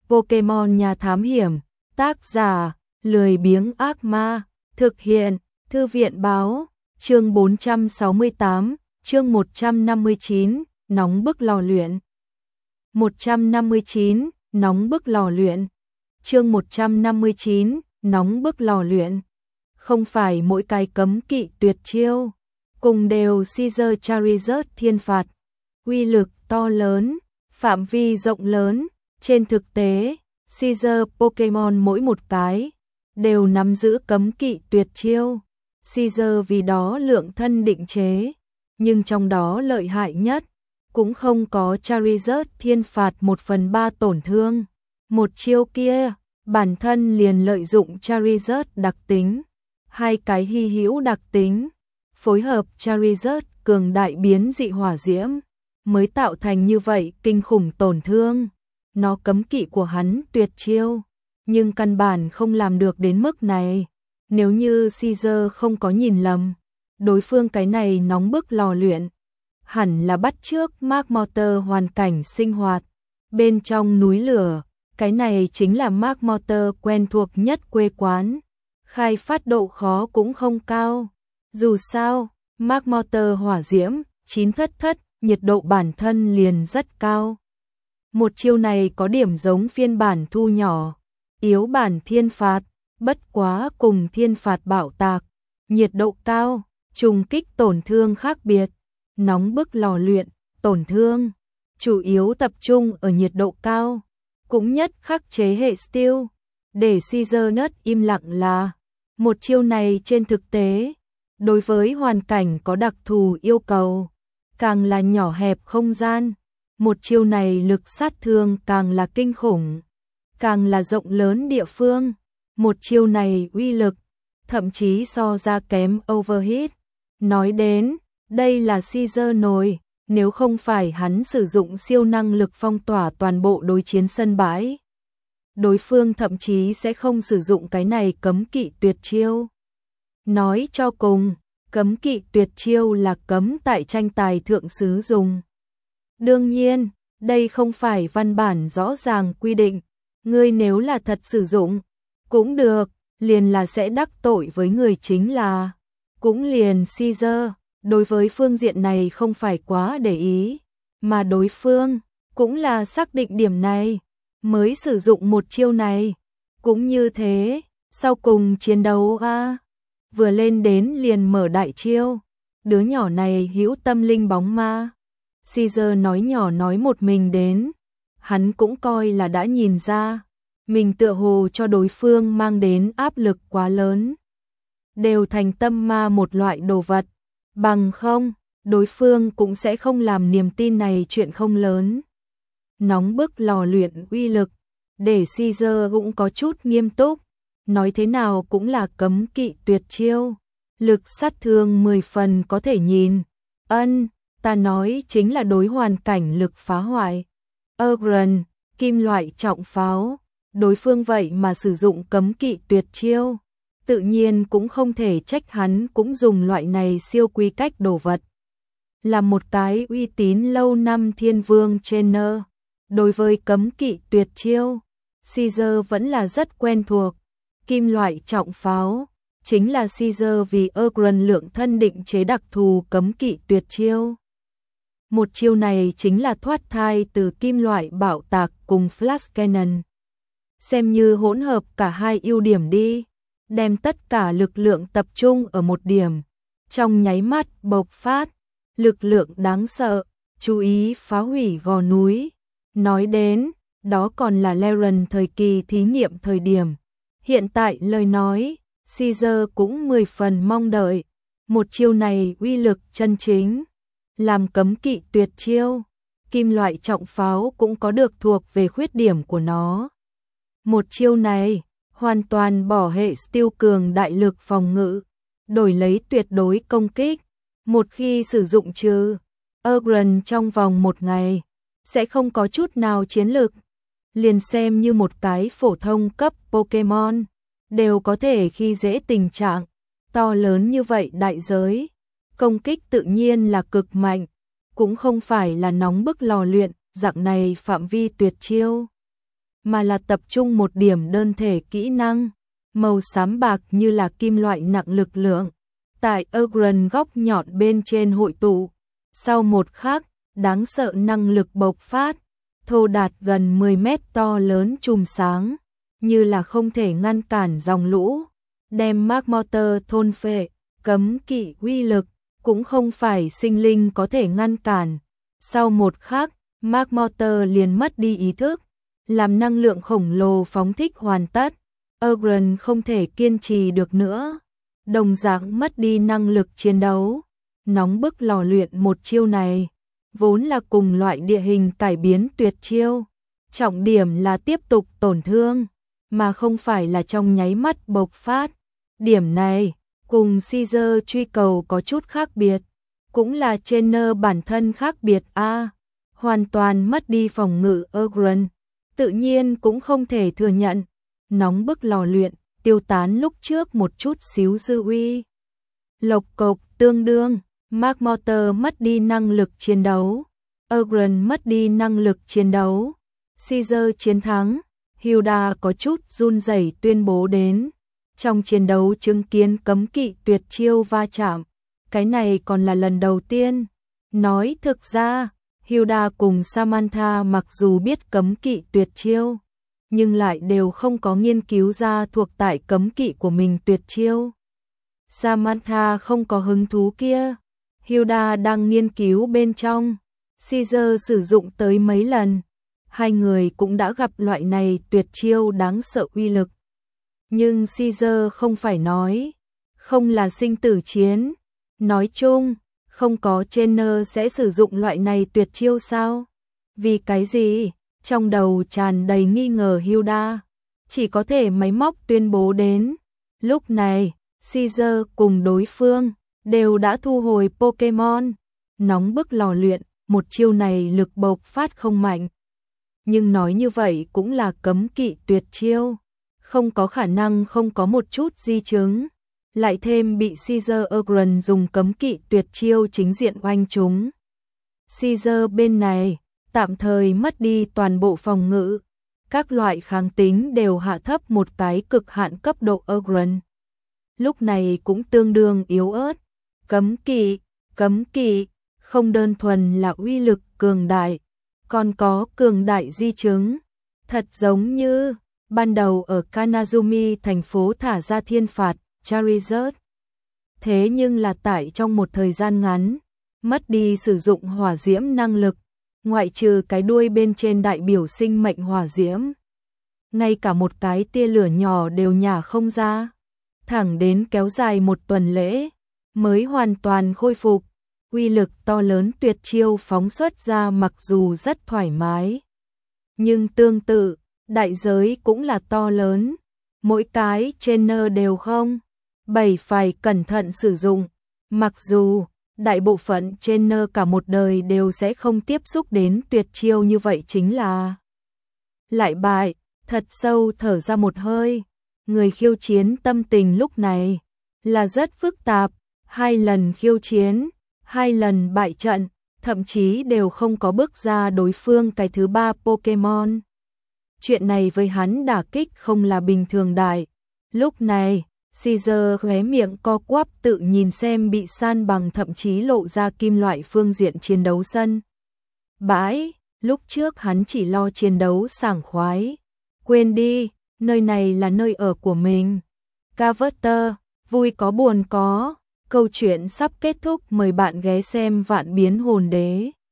Pokemon Nhà Thám Hiểm, tác giả, lười biếng ác ma, thực hiện, Thư viện báo, chương 468, chương 159, nóng bức lò luyện. 159, nóng bức lò luyện. Chương 159, nóng bức lò luyện. Không phải mỗi cái cấm kỵ tuyệt chiêu, cùng đều Caesar Charizard thiên phạt, uy lực to lớn, phạm vi rộng lớn. Trên thực tế, Caesar Pokemon mỗi một cái đều nắm giữ cấm kỵ tuyệt chiêu. Caesar vì đó lượng thân định chế, nhưng trong đó lợi hại nhất cũng không có Charizard thiên phạt 1/3 tổn thương. Một chiêu kia, bản thân liền lợi dụng Charizard đặc tính, hai cái hy hữu đặc tính, phối hợp Charizard cường đại biến dị hỏa diễm, mới tạo thành như vậy kinh khủng tổn thương. Nó cấm kỵ của hắn tuyệt chiêu, nhưng căn bản không làm được đến mức này. Nếu như Caesar không có nhìn lầm, đối phương cái này nóng bức lò luyện, hẳn là bắt chước Mark Motor hoàn cảnh sinh hoạt. Bên trong núi lửa, cái này chính là Mark Motor quen thuộc nhất quê quán. Khai phát độ khó cũng không cao. Dù sao, Mark Motor hỏa diễm, 9 thất, nhiệt độ bản thân liền rất cao. Một chiêu này có điểm giống phiên bản thu nhỏ, yếu bản thiên phạt, bất quá cùng thiên phạt bạo tạc, nhiệt độ cao, trùng kích tổn thương khác biệt. Nóng bức lò luyện, tổn thương chủ yếu tập trung ở nhiệt độ cao, cũng nhất khắc chế hệ steel. Để Caesar nớt im lặng là một chiêu này trên thực tế, đối với hoàn cảnh có đặc thù yêu cầu, càng là nhỏ hẹp không gian, một chiêu này lực sát thương càng là kinh khủng, càng là rộng lớn địa phương, một chiêu này uy lực thậm chí so ra kém overheat. Nói đến, đây là Caesar nổi, nếu không phải hắn sử dụng siêu năng lực phong tỏa toàn bộ đối chiến sân bãi, đối phương thậm chí sẽ không sử dụng cái này cấm kỵ tuyệt chiêu. Nói cho cùng, cấm kỵ tuyệt chiêu là cấm tại tranh tài thượng sử dùng. Đương nhiên, đây không phải văn bản rõ ràng quy định, ngươi nếu là thật sử dụng, cũng được, liền là sẽ đắc tội với người chính là, cũng liền Caesar, đối với phương diện này không phải quá để ý, mà đối phương, cũng là xác định điểm này, mới sử dụng một chiêu này, cũng như thế, sau cùng chiến đấu vừa lên đến liền mở đại chiêu, đứa nhỏ này hữu tâm linh bóng ma. Caesar nói nhỏ nói một mình đến, hắn cũng coi là đã nhìn ra, mình tựa hồ cho đối phương mang đến áp lực quá lớn. Đều thành tâm ma một loại đồ vật, bằng không, đối phương cũng sẽ không làm niềm tin này chuyện không lớn. Nóng bức lò luyện uy lực, để Caesar cũng có chút nghiêm túc, nói thế nào cũng là cấm kỵ tuyệt chiêu, lực sát thương 10 phần có thể nhìn. Ta nói chính là đối hoàn cảnh lực phá hoại. Ogren, kim loại trọng pháo, đối phương vậy mà sử dụng cấm kỵ tuyệt chiêu, tự nhiên cũng không thể trách hắn cũng dùng loại này siêu quy cách đồ vật. Là một cái uy tín lâu năm thiên vương trainer, đối với cấm kỵ tuyệt chiêu, Caesar vẫn là rất quen thuộc. Kim loại trọng pháo, chính là Caesar vì Ogren lượng thân định chế đặc thù cấm kỵ tuyệt chiêu. Một chiêu này chính là thoát thai từ kim loại bạo tạc cùng flash cannon. Xem như hỗn hợp cả hai ưu điểm đi, đem tất cả lực lượng tập trung ở một điểm, trong nháy mắt bộc phát, lực lượng đáng sợ, chú ý phá hủy gò núi. Nói đến, đó còn là Laren thời kỳ thí nghiệm thời điểm. Hiện tại lời nói, Caesar cũng 10 phần mong đợi, một chiêu này uy lực chân chính, làm cấm kỵ tuyệt chiêu, kim loại trọng pháo cũng có được thuộc về khuyết điểm của nó. Một chiêu này, hoàn toàn bỏ hệ steel cường đại lực phòng ngự, đổi lấy tuyệt đối công kích, một khi sử dụng Ogren trong vòng một ngày, sẽ không có chút nào chiến lực. Liền xem như một cái phổ thông cấp Pokemon, đều có thể khi dễ tình trạng, to lớn như vậy đại giới, công kích tự nhiên là cực mạnh, cũng không phải là nóng bức lò luyện, dạng này phạm vi tuyệt chiêu. mà là tập trung một điểm đơn thể kỹ năng, màu xám bạc như là kim loại nặng lực lượng. Tại Ogren góc nhọn bên trên hội tụ, sau một khắc, đáng sợ năng lực bộc phát, thô đạt gần 10 mét to lớn chùm sáng, như là không thể ngăn cản dòng lũ, đem Mark Mortar thôn phệ, cấm kỵ uy lực, cũng không phải sinh linh có thể ngăn cản. Sau một khắc, Mark Mortar liền mất đi ý thức, làm năng lượng khổng lồ phóng thích hoàn tất, Ogren không thể kiên trì được nữa, đồng dạng mất đi năng lực chiến đấu. Nóng bức lò luyện một chiêu này, vốn là cùng loại địa hình cải biến tuyệt chiêu, trọng điểm là tiếp tục tổn thương, mà không phải là trong nháy mắt bộc phát. Điểm này, cùng Caesar truy cầu có chút khác biệt, cũng là trainer bản thân khác biệt hoàn toàn mất đi phòng ngự Ogren, tự nhiên cũng không thể thừa nhận. Nóng bức lò luyện, tiêu tán lúc trước một chút xíu dư uy. Lộc cộc tương đương, Mark Mortar mất đi năng lực chiến đấu, Ogren mất đi năng lực chiến đấu. Caesar chiến thắng, Hilda có chút run rẩy tuyên bố đến. Trong chiến đấu chứng kiến cấm kỵ tuyệt chiêu va chạm, cái này còn là lần đầu tiên. Nói thực ra, Hilda cùng Samantha mặc dù biết cấm kỵ tuyệt chiêu, nhưng lại đều không có nghiên cứu ra thuộc tại cấm kỵ của mình tuyệt chiêu. Samantha không có hứng thú kia, Hilda đang nghiên cứu bên trong. Caesar sử dụng tới mấy lần, hai người cũng đã gặp loại này tuyệt chiêu đáng sợ uy lực. Nhưng Caesar không phải nói, không là sinh tử chiến. Nói chung, không có trainer sẽ sử dụng loại này tuyệt chiêu sao? Vì cái gì? Trong đầu tràn đầy nghi ngờ Hilda, chỉ có thể máy móc tuyên bố đến. Lúc này, Caesar cùng đối phương đều đã thu hồi Pokemon. Nóng bức lò luyện, một chiêu này lực bộc phát không mạnh. Nhưng nói như vậy cũng là cấm kỵ tuyệt chiêu, không có khả năng không có một chút di chứng. Lại thêm bị Caesar Ogren dùng cấm kỵ tuyệt chiêu chính diện oanh chúng. Caesar bên này, tạm thời mất đi toàn bộ phòng ngự, các loại kháng tính đều hạ thấp một cái cực hạn cấp độ Ogren. Lúc này cũng tương đương yếu ớt. Cấm kỵ, không đơn thuần là uy lực cường đại, còn có cường đại di chứng. Thật giống như, ban đầu ở Kanazumi thành phố thả ra thiên phạt, Charizard. Thế nhưng là tại trong một thời gian ngắn, mất đi sử dụng hỏa diễm năng lực, ngoại trừ cái đuôi bên trên đại biểu sinh mệnh hỏa diễm. Ngay cả một cái tia lửa nhỏ đều nhả không ra, thẳng đến kéo dài một tuần lễ, mới hoàn toàn khôi phục. Uy lực to lớn tuyệt chiêu phóng xuất ra mặc dù rất thoải mái, nhưng tương tự, đại giới cũng là to lớn. Mỗi cái trainer đều không phải cẩn thận sử dụng, mặc dù đại bộ phận trainer cả một đời đều sẽ không tiếp xúc đến tuyệt chiêu như vậy chính là lại bại. Thật sâu thở ra một hơi, người khiêu chiến tâm tình lúc này là rất phức tạp, 2 lần khiêu chiến, 2 lần bại trận, thậm chí đều không có bước ra đối phương cái thứ 3 Pokemon. Chuyện này với hắn đả kích không là bình thường đại. Lúc này, Caesar khóe miệng co quắp tự nhìn xem bị san bằng thậm chí lộ ra kim loại phương diện chiến đấu sân bãi. Lúc trước hắn chỉ lo chiến đấu sảng khoái. Quên đi, nơi này là nơi ở của mình. Carver, vui có buồn có. Câu chuyện sắp kết thúc, mời bạn ghé xem Vạn Biến Hồn Đế.